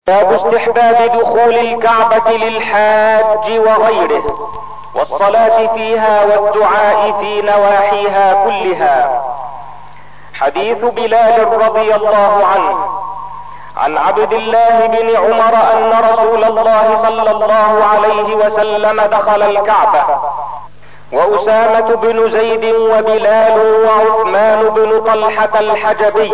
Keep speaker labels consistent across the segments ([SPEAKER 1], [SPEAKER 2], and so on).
[SPEAKER 1] باب استحباب دخول الكعبة للحاج وغيره والصلاة فيها والدعاء في نواحيها كلها. حديث بلال رضي الله عنه عن عبد الله بن عمر ان رسول الله صلى الله عليه وسلم دخل الكعبة وأسامة بن زيد وبلال وعثمان بن طلحة الحجبي،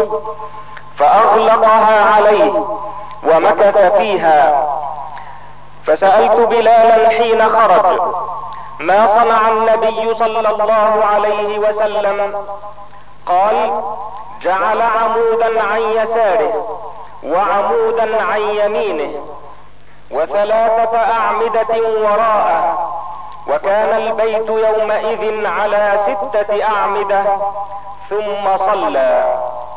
[SPEAKER 1] فأغلقها عليه ومكث فيها. فسألت بلالا حين خرج ما صنع النبي صلى الله عليه وسلم؟ قال: جعل عمودا عن يساره وعمودا عن يمينه وثلاثة أعمدة وراءه، وكان البيت يومئذ على 6 أعمدة، ثم صلى.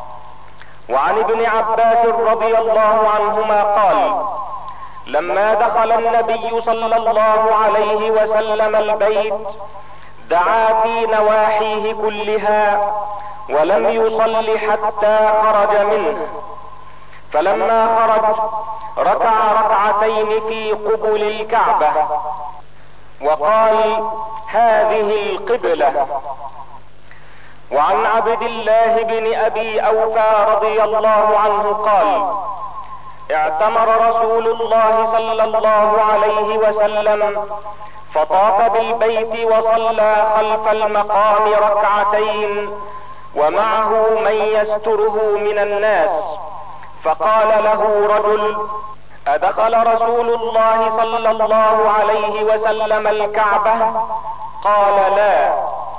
[SPEAKER 1] وعن ابن عباس رضي الله عنهما قال: لما دخل النبي صلى الله عليه وسلم البيت دعا في نواحيه كلها ولم يصل حتى خرج منه، فلما خرج ركع ركعتين في قبل الكعبة وقال: هذه القبلة. وعن عبد الله بن ابي اوفى رضي الله عنه قال: اعتمر رسول الله صلى الله عليه وسلم فطاف بالبيت وصلى خلف المقام ركعتين ومعه من يستره من الناس، فقال له رجل: ادخل رسول الله صلى الله عليه وسلم الكعبة؟ قال: لا.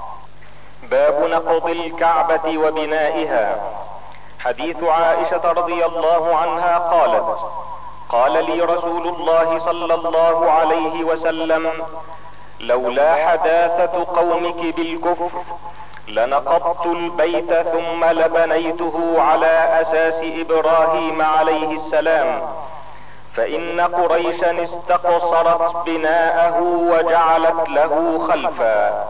[SPEAKER 1] باب نقض الكعبة وبنائها. حديث عائشة رضي الله عنها قالت: قال لي رسول الله صلى الله عليه وسلم: لولا حداثة قومك بالكفر لنقضت البيت ثم لبنيته على اساس ابراهيم عليه السلام، فان قريشا استقصرت بناءه وجعلت له خلفا.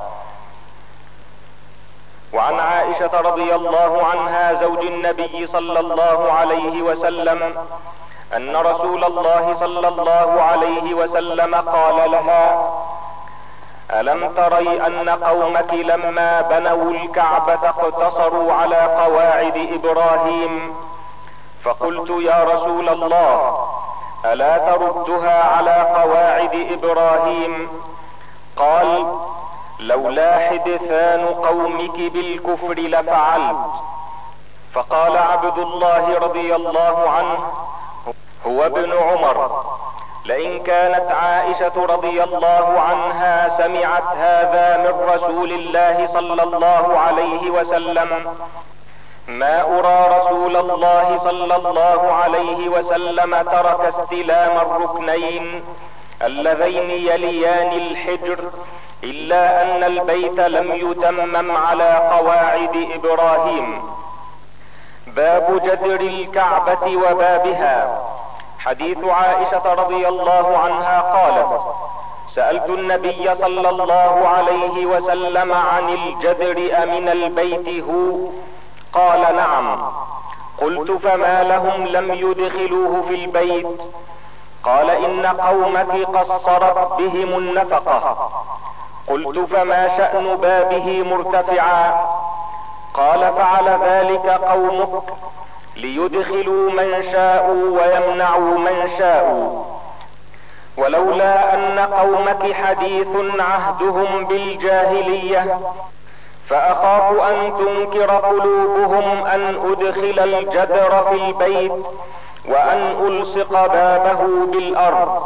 [SPEAKER 1] وعن عائشة رضي الله عنها زوج النبي صلى الله عليه وسلم ان رسول الله صلى الله عليه وسلم قال لها: ألم تري أن قومك لما بنوا الكعبة اقتصروا على قواعد إبراهيم؟ فقلت: يا رسول الله، ألا تردها على قواعد إبراهيم؟ قال: لولا حدثان قومك بالكفر لفعلت. فقال عبد الله رضي الله عنه هو ابن عمر: لئن كانت عائشة رضي الله عنها سمعت هذا من رسول الله صلى الله عليه وسلم ما أرى رسول الله صلى الله عليه وسلم ترك استلام الركنين اللذين يليان الحجر إلا أن البيت لم يتمم على قواعد إبراهيم. باب جدر الكعبة وبابها. حديث عائشة رضي الله عنها قالت: سألت النبي صلى الله عليه وسلم عن الجدر أمن البيت هو؟ قال: نعم. قلت: فما لهم لم يدخلوه في البيت؟ قال: إن قومك قصرت بهم النفقة. قلت: فما شأن بابه مرتفعا؟ قال: فعل ذلك قومك ليدخلوا من شاءوا ويمنعوا من شاءوا، ولولا ان قومك حديث عهدهم بالجاهلية فاخاف ان تنكر قلوبهم ان ادخل الجدر في البيت وان الصق بابه بالارض.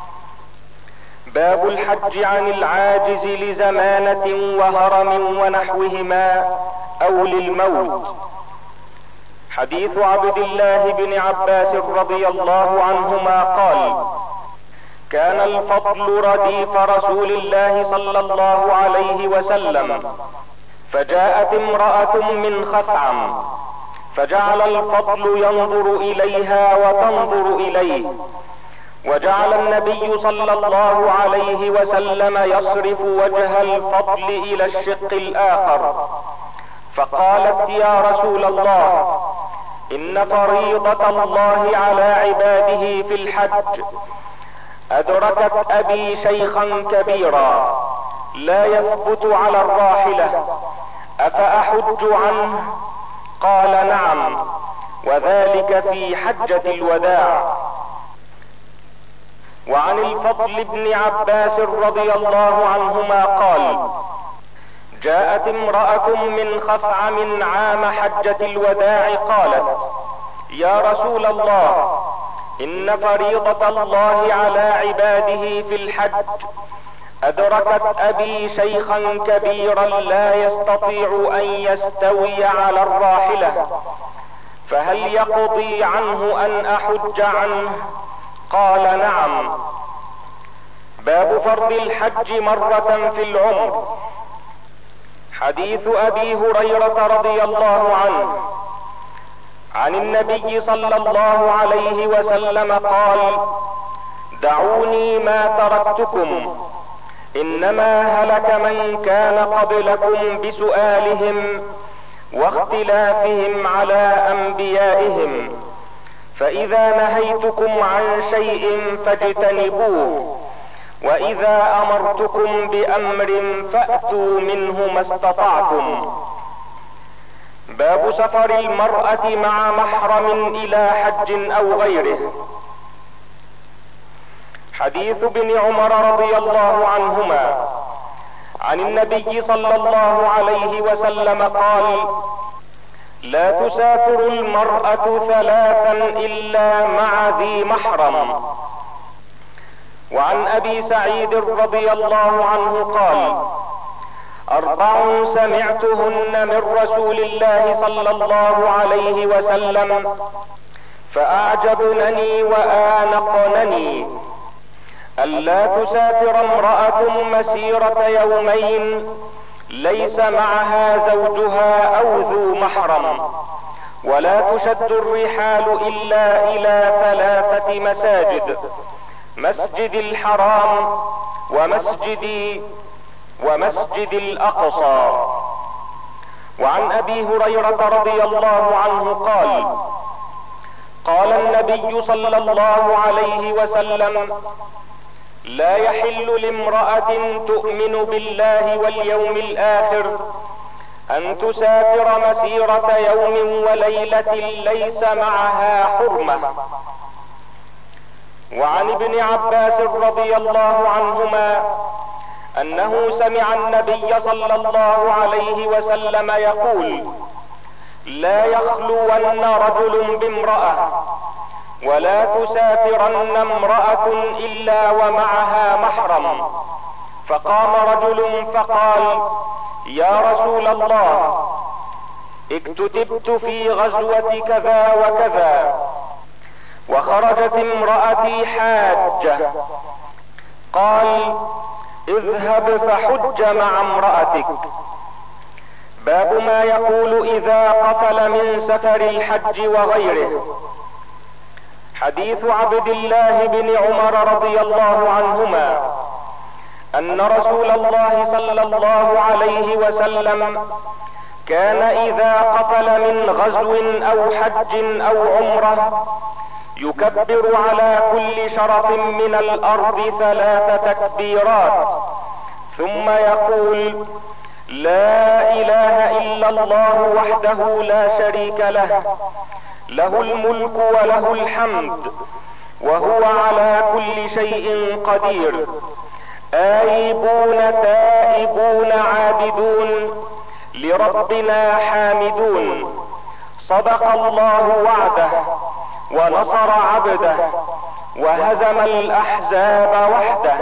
[SPEAKER 1] باب الحج عن العاجز لزمانة وهرم ونحوهما او للموت. حديث عبد الله بن عباس رضي الله عنهما قال: كان الفضل رديف رسول الله صلى الله عليه وسلم، فجاءت امرأة من خثعم فجعل الفضل ينظر اليها وتنظر اليه، وجعل النبي صلى الله عليه وسلم يصرف وجه الفضل الى الشق الاخر، فقالت: يا رسول الله، ان فريضة الله على عباده في الحج ادركت ابي شيخا كبيرا لا يثبت على الراحلة، افاحج عنه؟ قال نعم، وذلك في حجة الوداع. وعن الفضل بن عباس رضي الله عنهما قال: جاءت امرأة من خثعم عام حجة الوداع قالت: يا رسول الله، ان فريضة الله على عباده في الحج ادركت ابي شيخا كبيرا لا يستطيع ان يستوي على الراحلة، فهل يقضي عنه ان احج عنه؟ قال نعم. باب فرض الحج مرة في العمر. حديث ابي هريرة رضي الله عنه عن النبي صلى الله عليه وسلم قال: دعوني ما تركتكم، انما هلك من كان قبلكم بسؤالهم واختلافهم على انبيائهم، فاذا نهيتكم عن شيء فاجتنبوه، واذا امرتكم بامر فاتوا منه ما استطعتم. باب سفر المرأة مع محرم الى حج او غيره. حديث ابن عمر رضي الله عنهما عن النبي صلى الله عليه وسلم قال: لا تسافر المرأة ثلاثا الا مع ذي محرم. وعن ابي سعيد رضي الله عنه قال: 4 سمعتهن من رسول الله صلى الله عليه وسلم فاعجبنني وانقنني: ألا تسافر امرأة مسيرة يومين ليس معها زوجها او ذو محرم، ولا تشد الرحال الا الى 3 مساجد: مسجد الحرام ومسجد الاقصى. وعن ابي هريرة رضي الله عنه قال: قال النبي صلى الله عليه وسلم: لا يحل لامرأة تؤمن بالله واليوم الاخر ان تسافر مسيرة يوم وليلة ليس معها حرمة. وعن ابن عباس رضي الله عنهما انه سمع النبي صلى الله عليه وسلم يقول: لا يخلون رجل بامرأة، ولا تسافرن امرأة الا ومعها محرم. فقام رجل فقال: يا رسول الله، اكتتبت في غزوة كذا وكذا، وخرجت امرأتي حاجة. قال: اذهب فحج مع امرأتك. باب ما يقول اذا قفل من سفر الحج وغيره. حديث عبد الله بن عمر رضي الله عنهما ان رسول الله صلى الله عليه وسلم كان اذا قفل من غزو او حج او عمرة يكبر على كل شرف من الارض 3 تكبيرات، ثم يقول: لا اله الا الله وحده لا شريك له، له الملك وله الحمد، وهو على كل شيء قدير، آيبون تائبون عابدون، لربنا حامدون، صدق الله وعده ونصر عبده، وهزم الاحزاب وحده.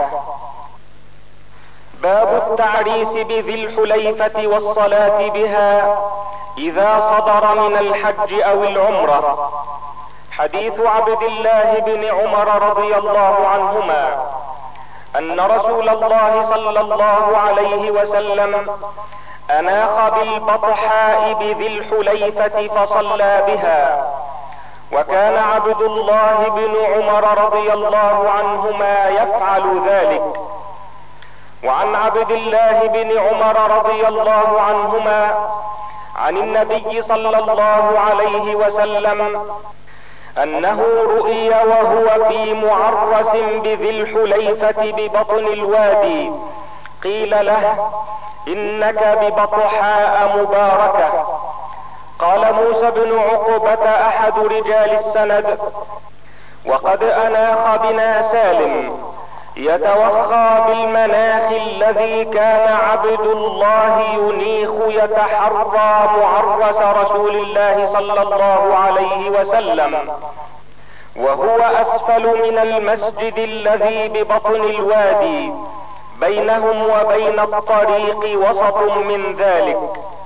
[SPEAKER 1] باب التعريس بذي الحليفة والصلاة بها اذا صدر من الحج او العمرة. حديث عبد الله بن عمر رضي الله عنهما ان رسول الله صلى الله عليه وسلم اناخ بالبطحاء بذي الحليفة فصلى بها، وكان عبد الله بن عمر رضي الله عنهما يفعل ذلك. وعن عبد الله بن عمر رضي الله عنهما عن النبي صلى الله عليه وسلم انه رؤي وهو في معرس بذي الحليفة ببطن الوادي، قيل له: انك ببطحاء مباركة. قال موسى بن عقبة احد رجال السند: وقد اناخ بنا سالم يتوخى بالمناخ الذي كان عبد الله ينيخ يتحرى معرس رسول الله صلى الله عليه وسلم، وهو اسفل من المسجد الذي ببطن الوادي، بينهم وبين الطريق وسط من ذلك.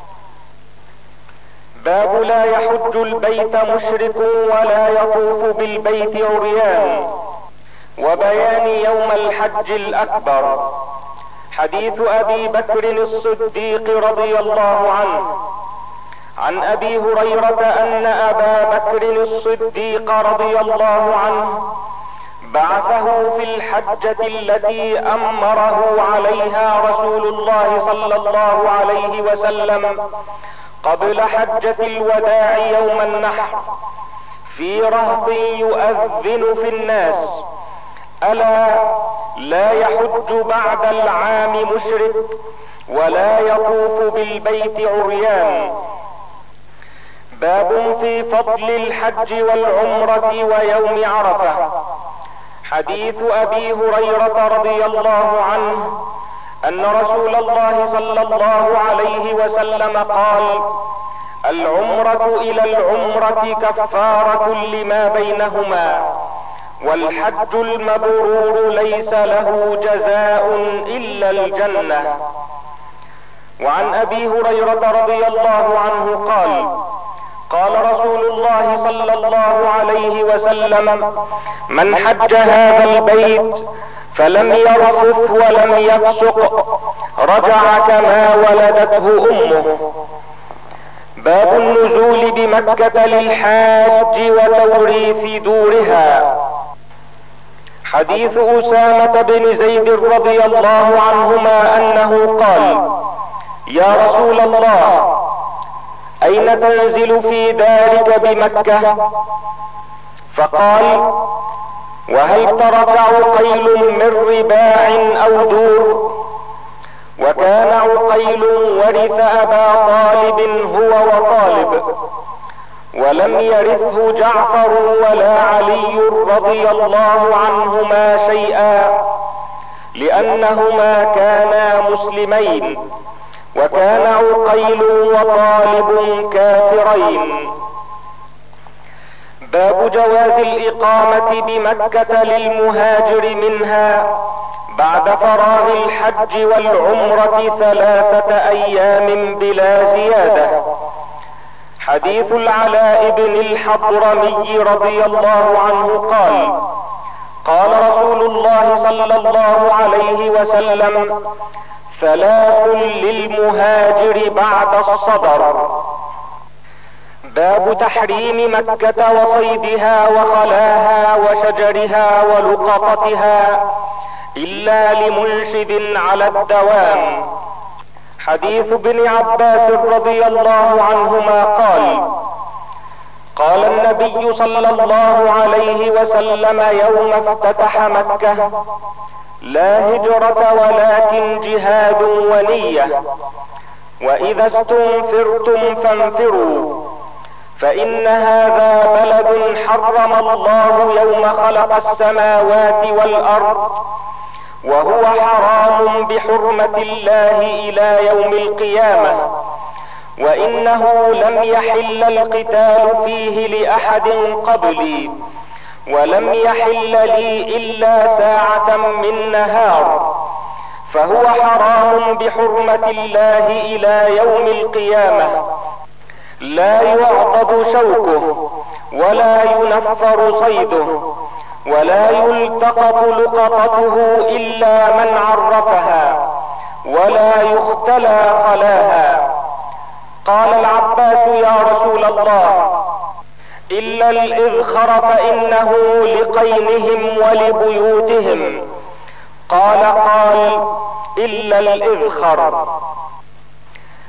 [SPEAKER 1] باب لا يحج البيت مشرك ولا يطوف بالبيت عريان، وبيان يوم الحج الاكبر. حديث ابي بكر الصديق رضي الله عنه عن ابي هريرة ان ابا بكر الصديق رضي الله عنه بعثه في الحجة التي امره عليها رسول الله صلى الله عليه وسلم قبل حجة الوداع يوم النحر، في رهط يؤذن في الناس: الا لا يحج بعد العام مشرك ولا يطوف بالبيت عريان. باب في فضل الحج والعمرة ويوم عرفة. حديث ابي هريرة رضي الله عنه ان رسول الله صلى الله عليه وسلم قال: العمرة الى العمرة كفارة لما بينهما، والحج المبرور ليس له جزاء الا الجنة. وعن ابي هريرة رضي الله عنه قال: قال رسول الله صلى الله عليه وسلم: من حج هذا البيت فلم يرفث ولم يفسق رجع كما ولدته امه. باب النزول بمكة للحاج وتوريث دورها. حديث اسامة بن زيد رضي الله عنهما انه قال: يا رسول الله، اين تنزل في دارك بمكة؟ فقال: وهل ترك عقيل من رباع او دور؟ وكان عقيل ورث ابا طالب هو وطالب، ولم يرثه جعفر ولا علي رضي الله عنهما شيئا، لانهما كانا مسلمين، وكان عقيل وطالب كافرين. باب جواز الاقامة بمكة للمهاجر منها بعد فراغ الحج والعمرة 3 ايام بلا زيادة. حديث العلاء بن الحضرمي رضي الله عنه قال: قال رسول الله صلى الله عليه وسلم: 3 للمهاجر بعد الصبر. باب تحريم مكة وصيدها وخلاها وشجرها ولقطتها الا لمنشد على الدوام. حديث ابن عباس رضي الله عنهما قال: قال النبي صلى الله عليه وسلم يوم افتتح مكة: لا هجرة ولكن جهاد ونية، واذا استنفرتم فانفروا، فان هذا بلد حرم الله يوم خلق السماوات والارض، وهو حرام بحرمة الله الى يوم القيامة، وانه لم يحل القتال فيه لاحد قبلي، ولم يحل لي الا ساعة من نهار، فهو حرام بحرمة الله الى يوم القيامة، لا يعضد شوكه ولا ينفر صيده ولا يلتقط لقطته الا من عرفها، ولا يختلى خلاها. قال العباس: يا رسول الله، الا الاذخر فانه لقينهم ولبيوتهم. قال: الا الاذخر.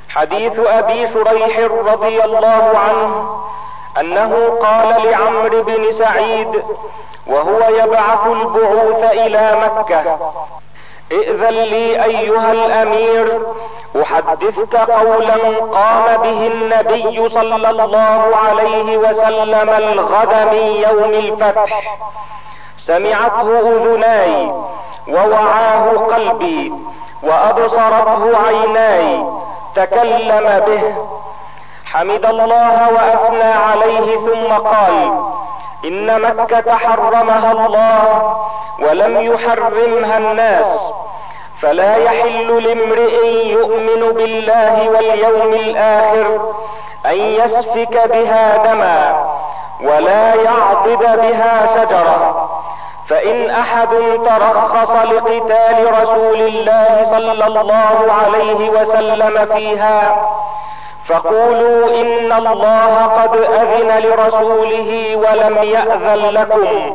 [SPEAKER 1] حديث ابي شريح رضي الله عنه انه قال لعمرو بن سعيد وهو يبعث البعوث الى مكة: ائذن لي ايها الامير احدثك قولا قام به النبي صلى الله عليه وسلم الغد من يوم الفتح، سمعته اذناي ووعاه قلبي وابصرته عيناي، تكلم به، حمد الله واثنى عليه ثم قال: ان مكة حرمها الله ولم يحرمها الناس، فلا يحل لامرئ يؤمن بالله واليوم الاخر ان يسفك بها دما ولا يعضد بها شجرة، فان احد ترخص لقتال رسول الله صلى الله عليه وسلم فيها فقولوا ان الله قد اذن لرسوله ولم يأذن لكم،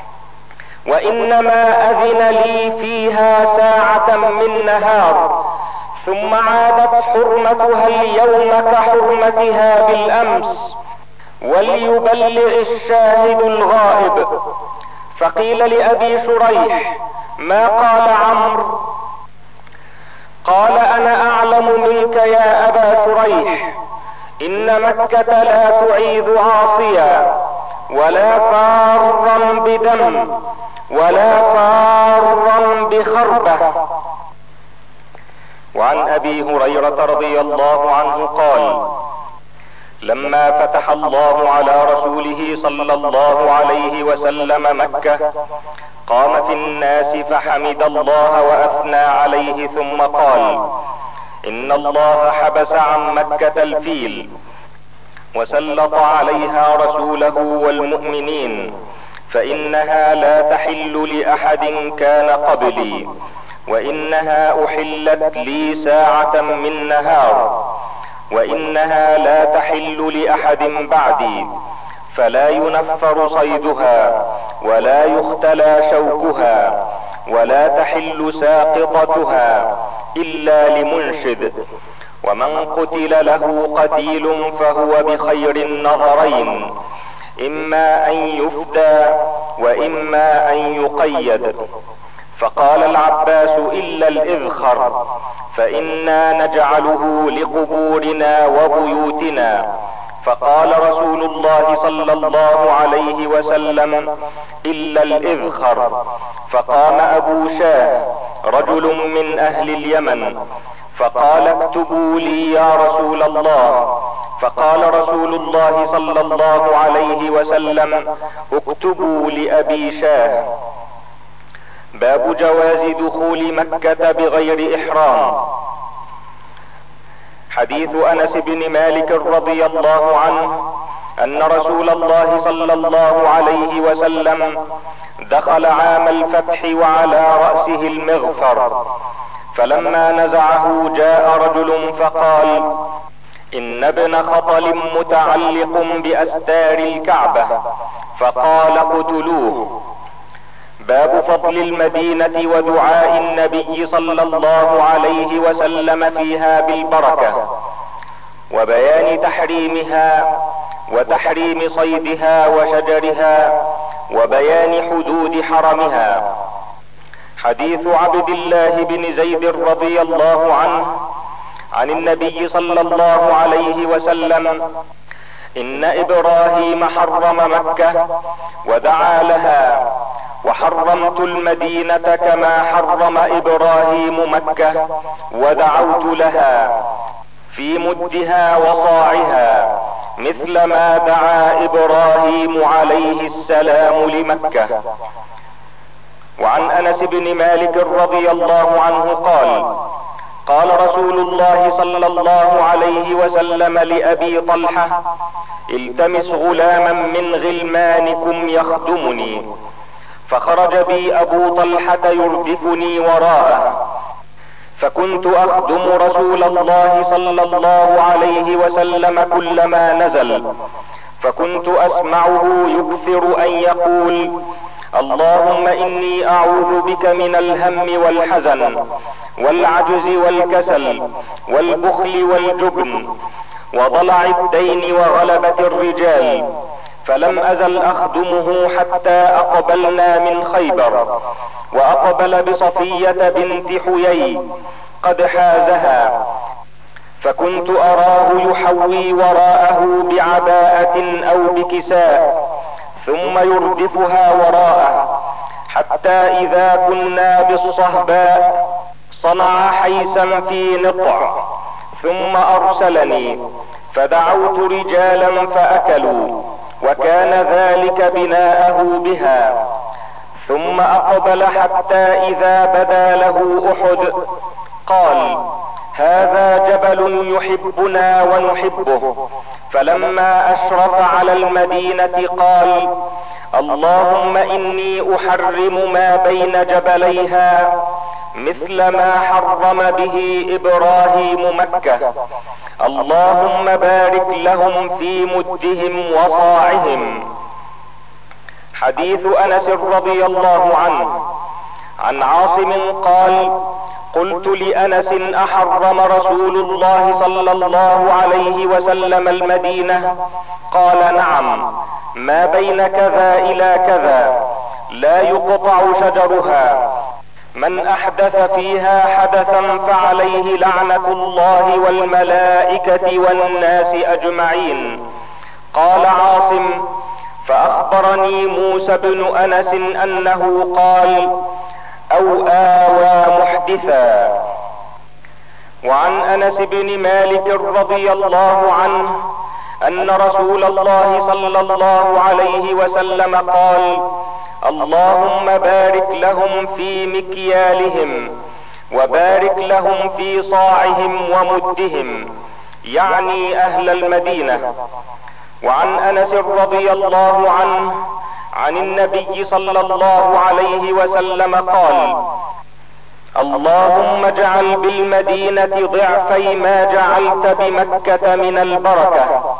[SPEAKER 1] وانما اذن لي فيها ساعة من نهار، ثم عادت حرمتها اليوم كحرمتها بالامس، وليبلغ الشاهد الغائب. فقيل لابي شريح: ما قال عمرو؟ قال: انا اعلم منك يا ابا شريح، ان مكة لا تعيذ عاصيا ولا فارا بدم ولا فارا بخربة. وعن ابي هريرة رضي الله عنه قال: لما فتح الله على رسوله صلى الله عليه وسلم مكة قام في الناس فحمد الله واثنى عليه ثم قال: ان الله حبس عن مكة الفيل وسلط عليها رسوله والمؤمنين، فانها لا تحل لاحد كان قبلي، وانها احلت لي ساعة من نهار، وانها لا تحل لاحد بعدي، فلا ينفر صيدها ولا يختلى شوكها ولا تحل ساقطتها الا لمنشد، ومن قتل له قتيل فهو بخير النظرين، اما ان يفدى واما ان يقيد. فقال العباس: الا الاذخر فانا نجعله لقبورنا وبيوتنا. فقال رسول الله صلى الله عليه وسلم: الا الاذخر. فقام ابو شاه رجل من اهل اليمن فقال: اكتبوا لي يا رسول الله. فقال رسول الله صلى الله عليه وسلم: اكتبوا لابي شاه. باب جواز دخول مكة بغير احرام. حديث انس بن مالك رضي الله عنه ان رسول الله صلى الله عليه وسلم دخل عام الفتح وعلى رأسه المغفر، فلما نزعه جاء رجل فقال: ان ابن خطل متعلق باستار الكعبة، فقال: اقتلوه. باب فضل المدينة ودعاء النبي صلى الله عليه وسلم فيها بالبركة، وبيان تحريمها وتحريم صيدها وشجرها، وبيان حدود حرمها. حديث عبد الله بن زيد رضي الله عنه عن النبي صلى الله عليه وسلم: ان ابراهيم حرم مكة ودعا لها، وحرمت المدينة كما حرم ابراهيم مكة ودعوت لها، في مدها وصاعها، مثل ما دعا ابراهيم عليه السلام لمكة. وعن انس بن مالك رضي الله عنه قال: قال رسول الله صلى الله عليه وسلم لابي طلحة: التمس غلاما من غلمانكم يخدمني. فخرج بي ابو طلحة يردفني وراءه، فكنت اخدم رسول الله صلى الله عليه وسلم كلما نزل، فكنت اسمعه يكثر ان يقول: اللهم اني اعوذ بك من الهم والحزن، والعجز والكسل والبخل والجبن وضلع الدين وغلبة الرجال، فلم ازل اخدمه حتى اقبلنا من خيبر، واقبل بصفية بنت حيي قد حازها، فكنت اراه يحوي وراءه بعباءة او بكساء ثم يردفها وراءه، حتى اذا كنا بالصهباء صنع حيسا في نطع، ثم ارسلني فدعوت رجالا فاكلوا، وكان ذلك بناءه بها، ثم اقبل حتى اذا بدا له احد قال: هذا جبل يحبنا ونحبه. فلما اشرف على المدينة قال: اللهم اني احرم ما بين جبليها مثل ما حرم به ابراهيم مكة، اللهم بارك لهم في مدهم وصاعهم. حديث انس رضي الله عنه عن عاصم قال: قلت لانس: احرم رسول الله صلى الله عليه وسلم المدينة؟ قال: نعم، ما بين كذا الى كذا لا يقطع شجرها، من احدث فيها حدثا فعليه لعنة الله والملائكة والناس اجمعين. قال عاصم: فاخبرني موسى بن انس انه قال: او اوى محدثا. وعن انس بن مالك رضي الله عنه ان رسول الله صلى الله عليه وسلم قال: اللهم بارك لهم في مكيالهم، وبارك لهم في صاعهم ومدهم، يعني اهل المدينة. وعن انس رضي الله عنه عن النبي صلى الله عليه وسلم قال: اللهم اجعل بالمدينة ضعفي ما جعلت بمكة من البركة.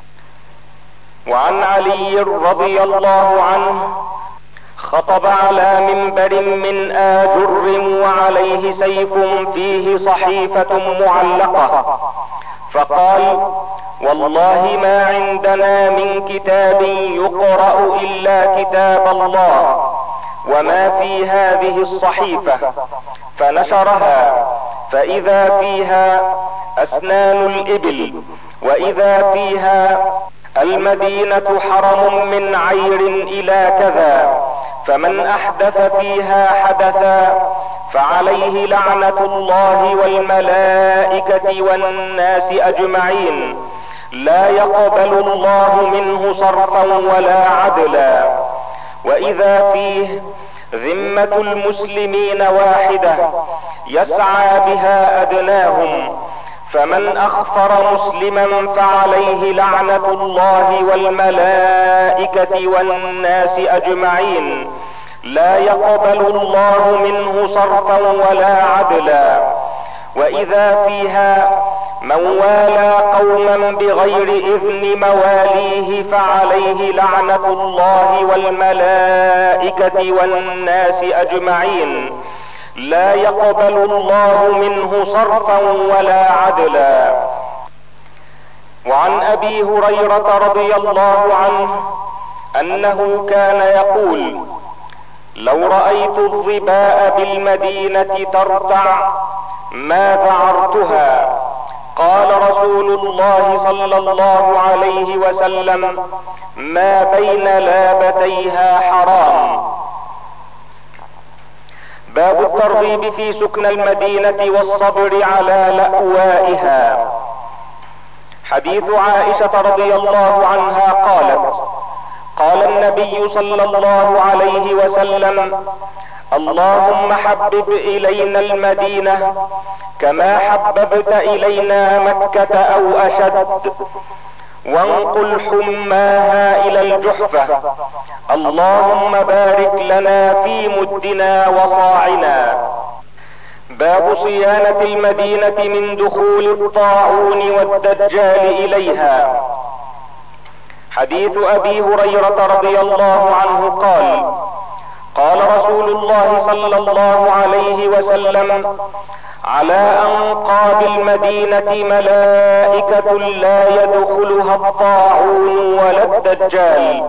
[SPEAKER 1] وعن علي رضي الله عنه خطب على منبر من آجر وعليه سيف فيه صحيفة معلقة، فقال: والله ما عندنا من كتاب يقرأ الا كتاب الله، وما في هذه الصحيفة. فنشرها فاذا فيها اسنان الابل، واذا فيها: المدينة حرم من عير الى كذا، فمن احدث فيها حدثا فعليه لعنة الله والملائكة والناس اجمعين، لا يقبل الله منه صرفا ولا عدلا. واذا فيه: ذمة المسلمين واحدة يسعى بها ادناهم، فمن اخفر مسلما فعليه لعنة الله والملائكة والناس اجمعين، لا يقبل الله منه صرفا ولا عدلا. واذا فيها: من والى قوما بغير اذن مواليه فعليه لعنة الله والملائكة والناس اجمعين، لا يقبل الله منه صرفا ولا عدلا. وعن ابي هريرة رضي الله عنه انه كان يقول: لو رأيت الظباء بالمدينة ترتع ما ذعرتها. قال رسول الله صلى الله عليه وسلم: ما بين لابتيها حرام. باب الترغيب في سكن المدينة والصبر على لأوائها. حديث عائشة رضي الله عنها قالت: قال النبي صلى الله عليه وسلم: اللهم حبب الينا المدينة كما حببت الينا مكة او اشد، وانقل حماها الى الجحفة، اللهم بارك لنا في مدنا وصاعنا. باب صيانة المدينة من دخول الطاعون والدجال اليها. حديث ابي هريرة رضي الله عنه قال: قال رسول الله صلى الله عليه وسلم: على انقاب المدينة ملائكة لا يدخلها الطاعون ولا الدجال.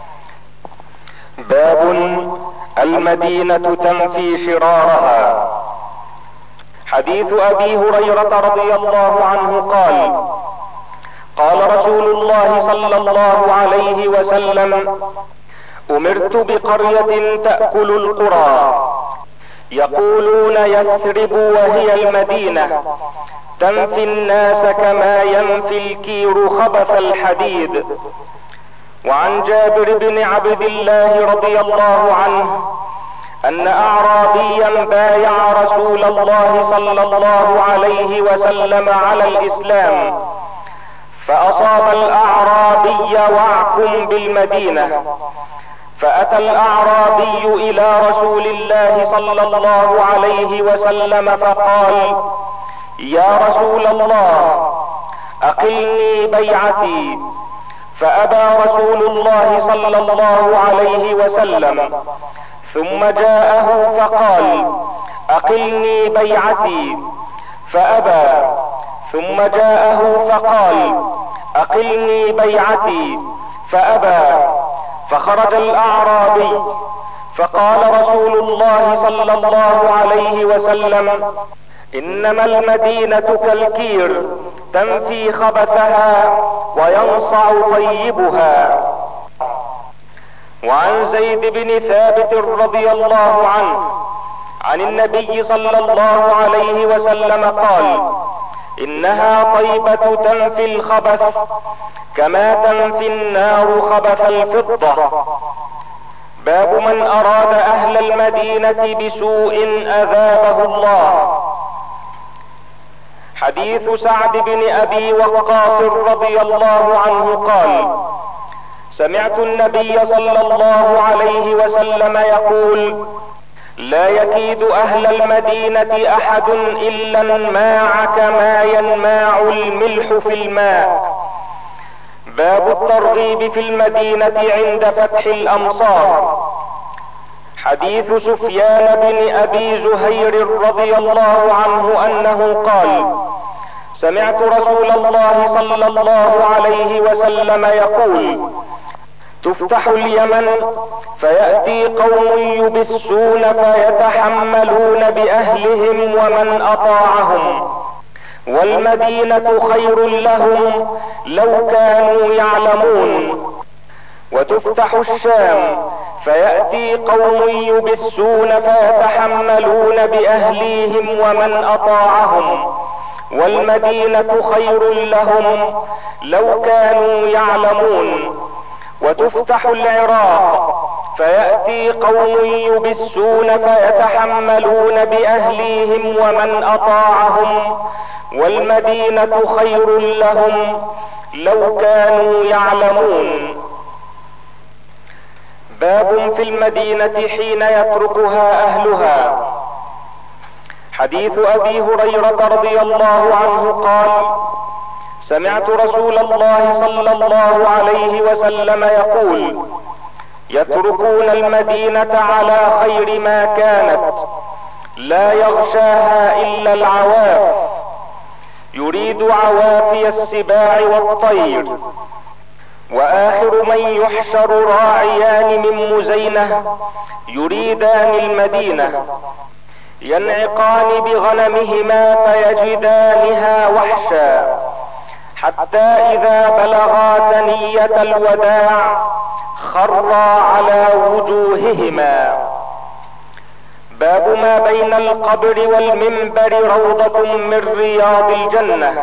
[SPEAKER 1] باب المدينة تنفي شرارها. حديث ابي هريرة رضي الله عنه قال: قال رسول الله صلى الله عليه وسلم: امرت بقرية تأكل القرى، يقولون يثرب وهي المدينة، تنفي الناس كما ينفي الكير خبث الحديد. وعن جابر بن عبد الله رضي الله عنه ان اعرابيا بايع رسول الله صلى الله عليه وسلم على الاسلام، فاصاب الاعرابي وعك بالمدينة، فاتى الاعرابي الى رسول الله صلى الله عليه وسلم فقال: يا رسول الله اقلني بيعتي. فابى رسول الله صلى الله عليه وسلم، ثم جاءه فقال: اقلني بيعتي. فابى، ثم جاءه فقال: اقلني بيعتي. فابى. فخرج الاعرابي فقال رسول الله صلى الله عليه وسلم: انما المدينة كالكير، تنفي خبثها وينصع طيبها. وعن زيد بن ثابت رضي الله عنه عن النبي صلى الله عليه وسلم قال: انها طيبة تنفي الخبث كما تنفي النار خبث الفضة. باب من اراد اهل المدينة بسوء اذابه الله. حديث سعد بن ابي وقاص رضي الله عنه قال: سمعت النبي صلى الله عليه وسلم يقول: لا يكيد اهل المدينة احد الا انماع كما ينماع الملح في الماء. باب الترغيب في المدينة عند فتح الامصار. حديث سفيان بن ابي زهير رضي الله عنه انه قال: سمعت رسول الله صلى الله عليه وسلم يقول: تفتح اليمن فيأتي قوم يبسون فيتحملون باهلهم ومن اطاعهم، والمدينة خير لهم لو كانوا يعلمون. وتفتح الشام فيأتي قوم يبسون فيتحملون باهليهم ومن اطاعهم، والمدينة خير لهم لو كانوا يعلمون. وتفتح العراق فيأتي قوم يبسون فيتحملون باهليهم ومن اطاعهم، والمدينة خير لهم لو كانوا يعلمون. باب في المدينة حين يتركها اهلها. حديث ابي هريرة رضي الله عنه قال: سمعت رسول الله صلى الله عليه وسلم يقول: يتركون المدينة على خير ما كانت، لا يغشاها الا العواف، يريد عوافي السباع والطير. واخر من يحشر راعيان من مزينة يريدان المدينة، ينعقان بغنمهما فيجدانها وحشا، حتى اذا بلغا ثنية الوداع خرا على وجوههما. باب ما بين القبر والمنبر روضة من رياض الجنة.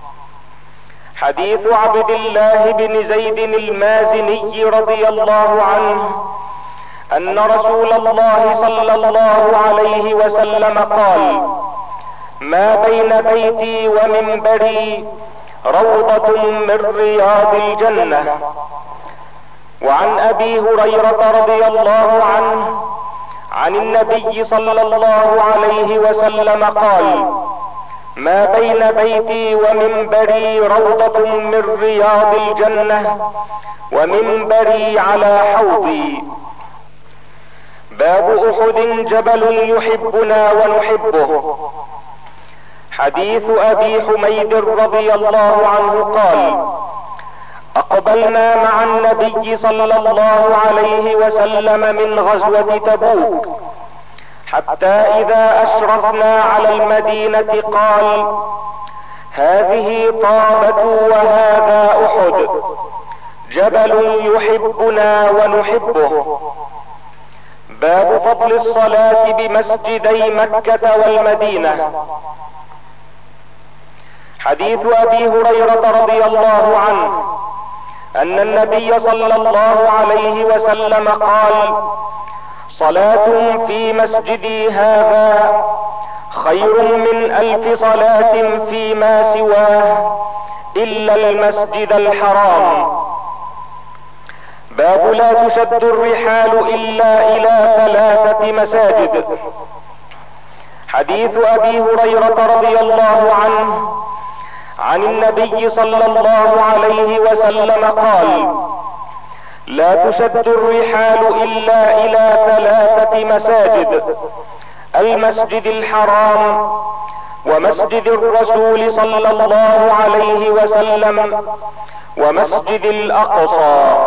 [SPEAKER 1] حديث عبد الله بن زيد المازني رضي الله عنه ان رسول الله صلى الله عليه وسلم قال: ما بين بيتي ومنبري روضة من رياض الجنة. وعن ابي هريرة رضي الله عنه عن النبي صلى الله عليه وسلم قال: ما بين بيتي ومنبري روضة من رياض الجنة، ومنبري على حوضي. باب احد جبل يحبنا ونحبه. حديث ابي حميد رضي الله عنه قال: اقبلنا مع النبي صلى الله عليه وسلم من غزوة تبوك، حتى اذا اشرفنا على المدينة قال: هذه طابة وهذا احد، جبل يحبنا ونحبه. باب فضل الصلاة بمسجدي مكة والمدينة. حديث ابي هريرة رضي الله عنه ان النبي صلى الله عليه وسلم قال: صلاة في مسجدي هذا خير من 1000 صلاة فيما سواه الا المسجد الحرام. باب لا تشد الرحال الا الى 3 مساجد. حديث ابي هريرة رضي الله عنه عن النبي صلى الله عليه وسلم قال: لا تشد الرحال الا الى 3 مساجد: المسجد الحرام، ومسجد الرسول صلى الله عليه وسلم، ومسجد الاقصى.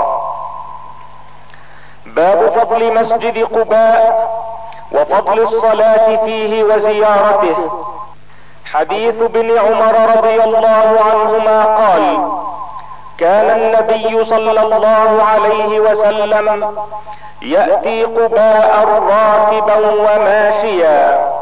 [SPEAKER 1] باب فضل مسجد قباء وفضل الصلاة فيه وزيارته. حديث ابن عمر رضي الله عنهما قال: كان النبي صلى الله عليه وسلم يأتي قباء راكبا وماشيا،